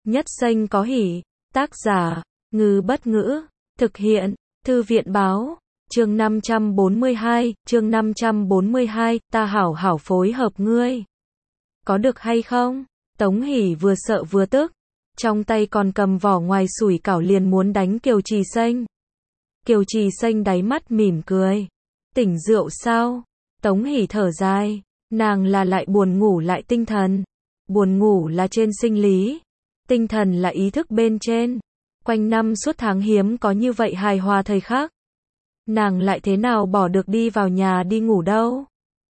Nhất xanh có hỉ. Tác giả, Ngư Bất Ngữ. Thực hiện, Thư viện Báo. Chương 542, ta hảo hảo phối hợp ngươi. Có được hay không? Tống Hỷ vừa sợ vừa tức. Trong tay còn cầm vỏ ngoài sủi cảo liền muốn đánh Kiều Trì Xanh. Kiều Trì Xanh đáy mắt mỉm cười. Tỉnh rượu sao? Tống Hỷ thở dài. Nàng là lại buồn ngủ lại tinh thần. Buồn ngủ là trên sinh lý. Tinh thần là ý thức bên trên. Quanh năm suốt tháng hiếm có như vậy hài hòa thời khắc. Nàng lại thế nào bỏ được đi vào nhà đi ngủ đâu.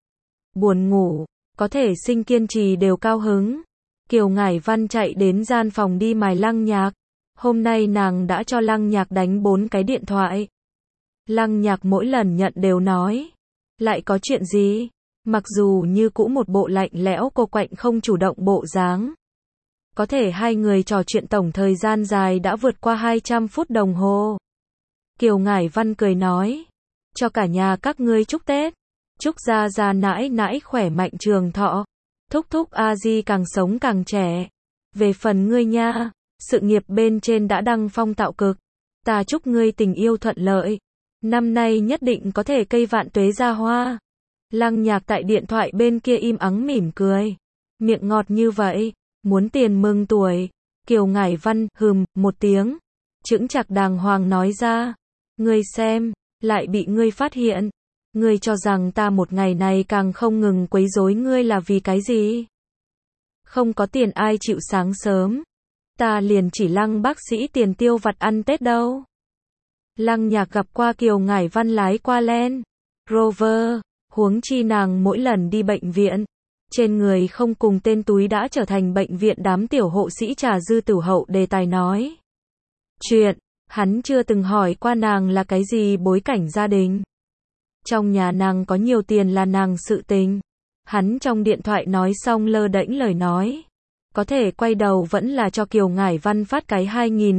Buồn ngủ, có thể sinh kiên trì đều cao hứng. Kiều Ngải Văn chạy đến gian phòng đi mài Lăng Nhạc. Hôm nay nàng đã cho Lăng Nhạc đánh 4 cái điện thoại. Lăng Nhạc mỗi lần nhận đều nói. Lại có chuyện gì? Mặc dù như cũ một bộ lạnh lẽo cô quạnh không chủ động bộ dáng. Có thể hai người trò chuyện tổng thời gian dài đã vượt qua 200 phút đồng hồ. Kiều Ngải Văn cười nói. Cho cả nhà các ngươi chúc Tết. Chúc gia gia nãi nãi khỏe mạnh trường thọ. Thúc thúc a di càng sống càng trẻ. Về phần ngươi nha, sự nghiệp bên trên đã đăng phong tạo cực. Ta chúc ngươi tình yêu thuận lợi. Năm nay nhất định có thể cây vạn tuế ra hoa. Lăng Nhạc tại điện thoại bên kia im ắng mỉm cười. Miệng ngọt như vậy, muốn tiền mừng tuổi. Kiều Ngải Văn một tiếng. Chững chạc đàng hoàng nói ra. Ngươi xem, lại bị ngươi phát hiện. Ngươi cho rằng ta một ngày này càng không ngừng quấy rối ngươi là vì cái gì? Không có tiền ai chịu sáng sớm. Ta liền chỉ Lăng bác sĩ tiền tiêu vặt ăn Tết đâu. Lăng Nhạc gặp qua Kiều Ngải Văn lái qua Land Rover, huống chi nàng mỗi lần đi bệnh viện, trên người không cùng tên túi đã trở thành bệnh viện đám tiểu hộ sĩ trà dư tử hậu đề tài nói. Chuyện, hắn chưa từng hỏi qua nàng là cái gì bối cảnh gia đình. Trong nhà nàng có nhiều tiền là nàng sự tình. Hắn trong điện thoại nói xong lơ đễnh lời nói. Có thể quay đầu vẫn là cho Kiều Ngải Văn phát cái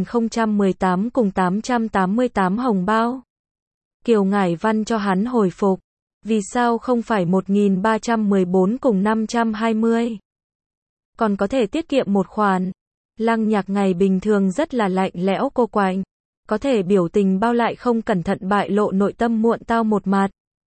2018 cùng 888 hồng bao. Kiều Ngải Văn cho hắn hồi phục. Vì sao không phải 1314 cùng 520? Còn có thể tiết kiệm một khoản. Lăng Nhạc ngày bình thường rất là lạnh lẽo cô quạnh. Có thể biểu tình bao lại không cẩn thận bại lộ nội tâm muộn tao một mặt.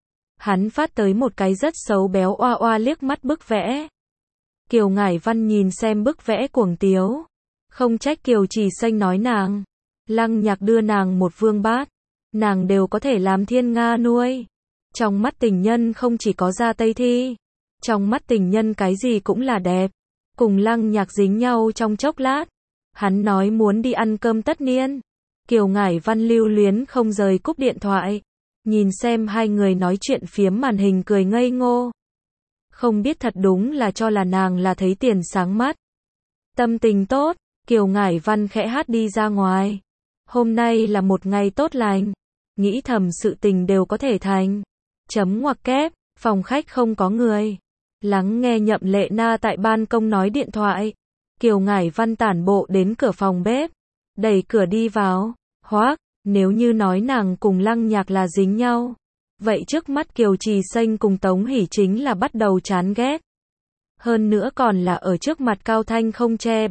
Hắn phát tới một cái rất xấu béo oa oa liếc mắt bức vẽ. Kiều Ngải Văn nhìn xem bức vẽ cuồng tiếu. Không trách Kiều Trì Xanh nói nàng. Lăng Nhạc đưa nàng một vương bát. Nàng đều có thể làm thiên nga nuôi. Trong mắt tình nhân không chỉ có da tây thi. Trong mắt tình nhân cái gì cũng là đẹp. Cùng Lăng Nhạc dính nhau trong chốc lát. Hắn nói muốn đi ăn cơm tất niên. Kiều Ngải Văn lưu luyến không rời cúp điện thoại. Nhìn xem hai người nói chuyện phiếm màn hình cười ngây ngô. Không biết thật đúng là cho là nàng là thấy tiền sáng mắt. Tâm tình tốt, Kiều Ngải Văn khẽ hát đi ra ngoài. Hôm nay là một ngày tốt lành. Nghĩ thầm sự tình đều có thể thành. Chấm ngoặc kép, phòng khách không có người. Lắng nghe Nhậm Lệ Na tại ban công nói điện thoại. Kiều Ngải Văn tản bộ đến cửa phòng bếp. Đẩy cửa đi vào. Hoác, nếu như nói nàng cùng Lăng Nhạc là dính nhau. Vậy trước mắt Kiều Trì Xanh cùng Tống Hỷ chính là bắt đầu chán ghét. Hơn nữa còn là ở trước mặt cao thanh không che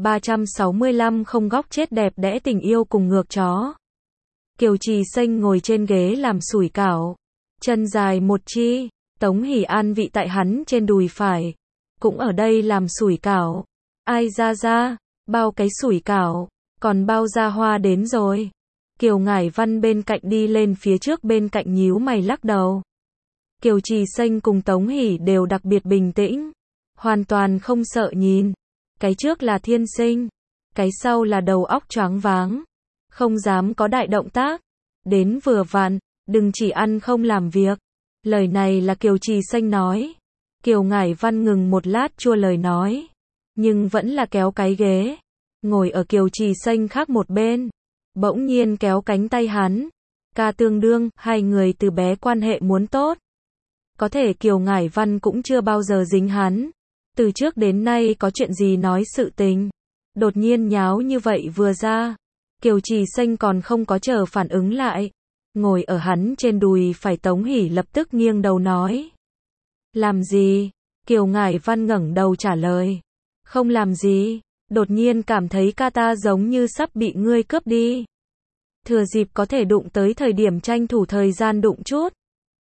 365 không góc chết đẹp đẽ tình yêu cùng ngược chó. Kiều Trì Xanh ngồi trên ghế làm sủi cảo. Chân dài một chi. Tống Hỷ an vị tại hắn trên đùi phải. Cũng ở đây làm sủi cảo. Ai ra, bao cái sủi cảo. Còn bao ra hoa đến rồi. Kiều Ngải Văn bên cạnh đi lên phía trước bên cạnh nhíu mày lắc đầu. Kiều Trì Xanh cùng Tống Hỷ đều đặc biệt bình tĩnh. Hoàn toàn không sợ nhìn. Cái trước là thiên sinh. Cái sau là đầu óc choáng váng. Không dám có đại động tác. Đến vừa vặn, đừng chỉ ăn không làm việc. Lời này là Kiều Trì Xanh nói. Kiều Ngải Văn ngừng một lát chua lời nói. Nhưng vẫn là kéo cái ghế. Ngồi ở Kiều Trì Xanh khác một bên. Bỗng nhiên kéo cánh tay hắn. Ca tương đương, hai người từ bé quan hệ muốn tốt. Có thể Kiều Ngải Văn cũng chưa bao giờ dính hắn. Từ trước đến nay có chuyện gì nói sự tình. Đột nhiên nháo như vậy vừa ra. Kiều Trì Xanh còn không có chờ phản ứng lại. Ngồi ở hắn trên đùi phải Tống Hỷ lập tức nghiêng đầu nói. Làm gì? Kiều Ngải Văn ngẩng đầu trả lời. Không làm gì. Đột nhiên cảm thấy ca ta giống như sắp bị ngươi cướp đi. Thừa dịp có thể đụng tới thời điểm tranh thủ thời gian đụng chút.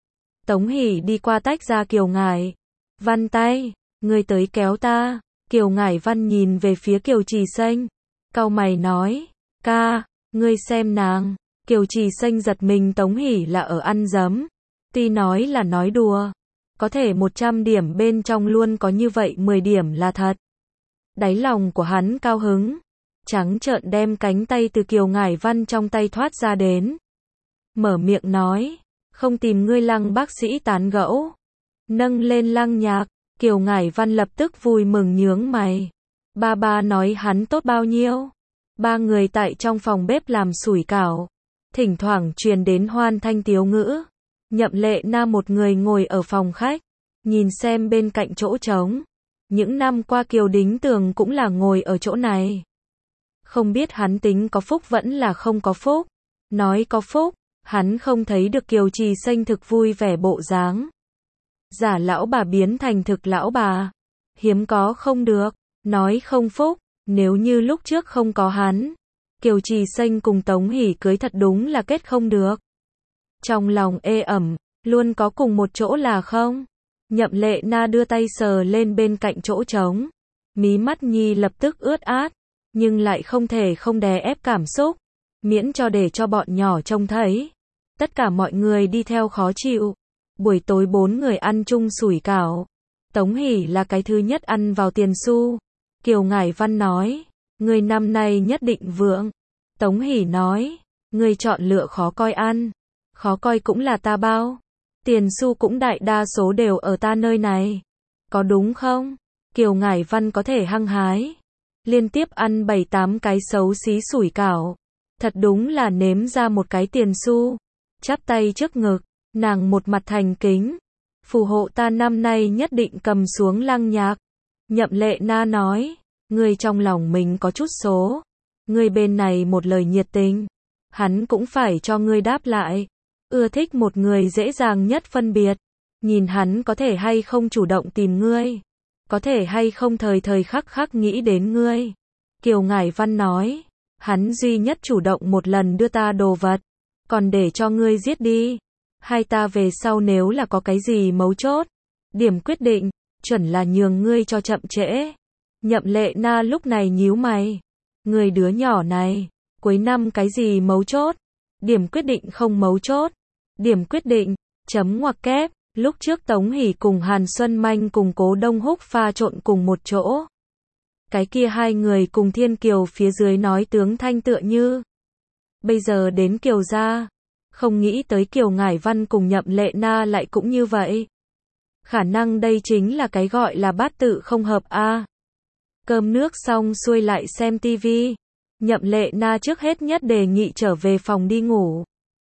Tống Hỷ đi qua tách ra Kiều Ngải Văn tay, ngươi tới kéo ta. Kiều Ngải Văn nhìn về phía Kiều Trì Xanh, cau mày nói, ca, ngươi xem nàng. Kiều Trì Xanh giật mình, Tống Hỷ là ở ăn dấm. Tuy nói là nói đùa, có thể 100 điểm bên trong luôn có như vậy 10 điểm là thật. Đáy lòng của hắn cao hứng, trắng trợn đem cánh tay từ Kiều Ngải Văn trong tay thoát ra đến. Mở miệng nói, không tìm ngươi Lăng bác sĩ tán gẫu. Nâng lên Lăng Nhạc, Kiều Ngải Văn lập tức vui mừng nhướng mày. Ba nói hắn tốt bao nhiêu. Ba người tại trong phòng bếp làm sủi cảo. Thỉnh thoảng truyền đến hoan thanh tiếu ngữ. Nhậm Lệ Na một người ngồi ở phòng khách, nhìn xem bên cạnh chỗ trống. Những năm qua Kiều Đính Tường cũng là ngồi ở chỗ này. Không biết hắn tính có phúc vẫn là không có phúc. Nói có phúc, hắn không thấy được Kiều Trì Xanh thực vui vẻ bộ dáng. Giả lão bà biến thành thực lão bà. Hiếm có không được. Nói không phúc, nếu như lúc trước không có hắn, Kiều Trì Xanh cùng Tống Hỷ cưới thật đúng là kết không được. Trong lòng ê ẩm, luôn có cùng một chỗ là không. Nhậm Lệ Na đưa tay sờ lên bên cạnh chỗ trống. Mí mắt nhi lập tức ướt át, nhưng lại không thể không đè ép cảm xúc, miễn cho để cho bọn nhỏ trông thấy. Tất cả mọi người đi theo khó chịu. Buổi tối 4 người ăn chung sủi cảo. Tống Hỷ là cái thứ nhất ăn vào tiền xu. Kiều Ngải Văn nói, người năm nay nhất định vượng. Tống Hỷ nói, người chọn lựa khó coi ăn. Khó coi cũng là ta bao. Tiền xu cũng đại đa số đều ở ta nơi này. Có đúng không? Kiều Ngải Văn có thể hăng hái. Liên tiếp ăn 7-8 cái xấu xí sủi cảo. Thật đúng là nếm ra một cái tiền xu. Chắp tay trước ngực, nàng một mặt thành kính. Phù hộ ta năm nay nhất định cầm xuống Lăng Nhạc. Nhậm Lệ Na nói, ngươi trong lòng mình có chút số. Ngươi bên này một lời nhiệt tình, hắn cũng phải cho ngươi đáp lại. Ưa thích một người dễ dàng nhất phân biệt. Nhìn hắn có thể hay không chủ động tìm ngươi. Có thể hay không thời thời khắc khắc nghĩ đến ngươi. Kiều Ngải Văn nói, hắn duy nhất chủ động một lần đưa ta đồ vật. Còn để cho ngươi giết đi. Hai ta về sau nếu là có cái gì mấu chốt, điểm quyết định, chuẩn là nhường ngươi cho chậm trễ. Nhậm Lệ Na lúc này nhíu mày. Người đứa nhỏ này, cuối năm cái gì mấu chốt? Điểm quyết định không mấu chốt. Điểm quyết định, chấm ngoặc kép. Lúc trước Tống Hỷ cùng Hàn Xuân Manh cùng Cố Đông Húc pha trộn cùng một chỗ. Cái kia hai người cùng Thiên Kiều phía dưới nói tướng thanh tựa như. Bây giờ đến Kiều gia. Không nghĩ tới Kiều Ngải Văn cùng Nhậm Lệ Na lại cũng như vậy. Khả năng đây chính là cái gọi là bát tự không hợp a. Cơm nước xong xuôi lại xem tivi. Nhậm Lệ Na trước hết nhất đề nghị trở về phòng đi ngủ.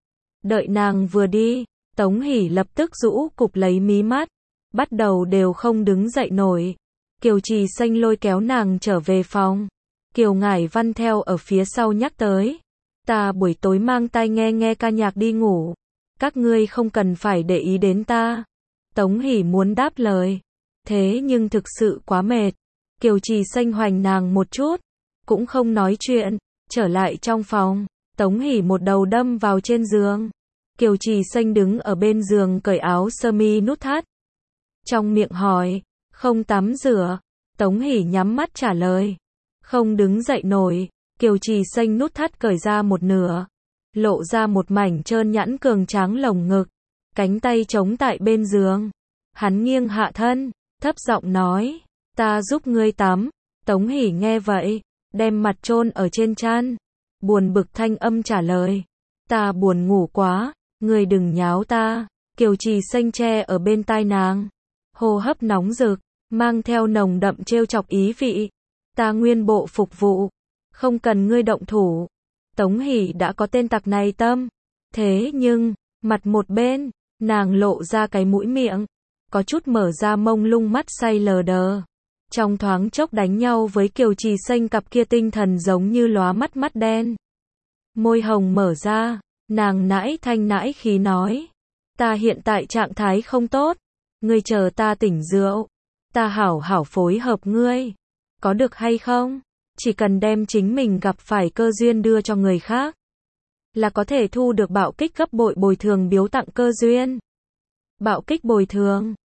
Đợi nàng vừa đi, Tống Hỷ lập tức rũ cụp lấy mí mắt. Bắt đầu đều không đứng dậy nổi. Kiều Trì Xanh lôi kéo nàng trở về phòng. Kiều Ngải Văn theo ở phía sau nhắc tới. Ta buổi tối mang tai nghe nghe ca nhạc đi ngủ. Các ngươi không cần phải để ý đến ta. Tống Hỷ muốn đáp lời. Thế nhưng thực sự quá mệt. Kiều Trì Xanh hoành nàng một chút. Cũng không nói chuyện. Trở lại trong phòng. Tống Hỷ một đầu đâm vào trên giường. Kiều Trì Xanh đứng ở bên giường cởi áo sơ mi nút thắt. Trong miệng hỏi. Không tắm rửa. Tống Hỷ nhắm mắt trả lời. Không đứng dậy nổi. Kiều Trì Xanh nút thắt cởi ra một nửa. Lộ ra một mảnh trơn nhẵn cường tráng lồng ngực. Cánh tay chống tại bên giường. Hắn nghiêng hạ thân. Thấp giọng nói. Ta giúp ngươi tắm. Tống Hỷ nghe vậy. Đem mặt chôn ở trên chăn. Buồn bực thanh âm trả lời. Ta buồn ngủ quá. Ngươi đừng nháo ta. Kiều Trì Xanh che ở bên tai nàng. Hô hấp nóng rực. Mang theo nồng đậm trêu chọc ý vị. Ta nguyên bộ phục vụ. Không cần ngươi động thủ. Tống Hỷ đã có tên tặc này tâm. Thế nhưng, mặt một bên, nàng lộ ra cái mũi miệng. Có chút mở ra mông lung mắt say lờ đờ. Trong thoáng chốc đánh nhau với Kiều Trì Xanh cặp kia tinh thần giống như lóa mắt mắt đen. Môi hồng mở ra, nàng nãi thanh nãi khí nói. Ta hiện tại trạng thái không tốt. Ngươi chờ ta tỉnh rượu. Ta hảo hảo phối hợp ngươi. Có được hay không? Chỉ cần đem chính mình gặp phải cơ duyên đưa cho người khác, là có thể thu được bạo kích gấp bội bồi thường biếu tặng cơ duyên. Bạo kích bồi thường.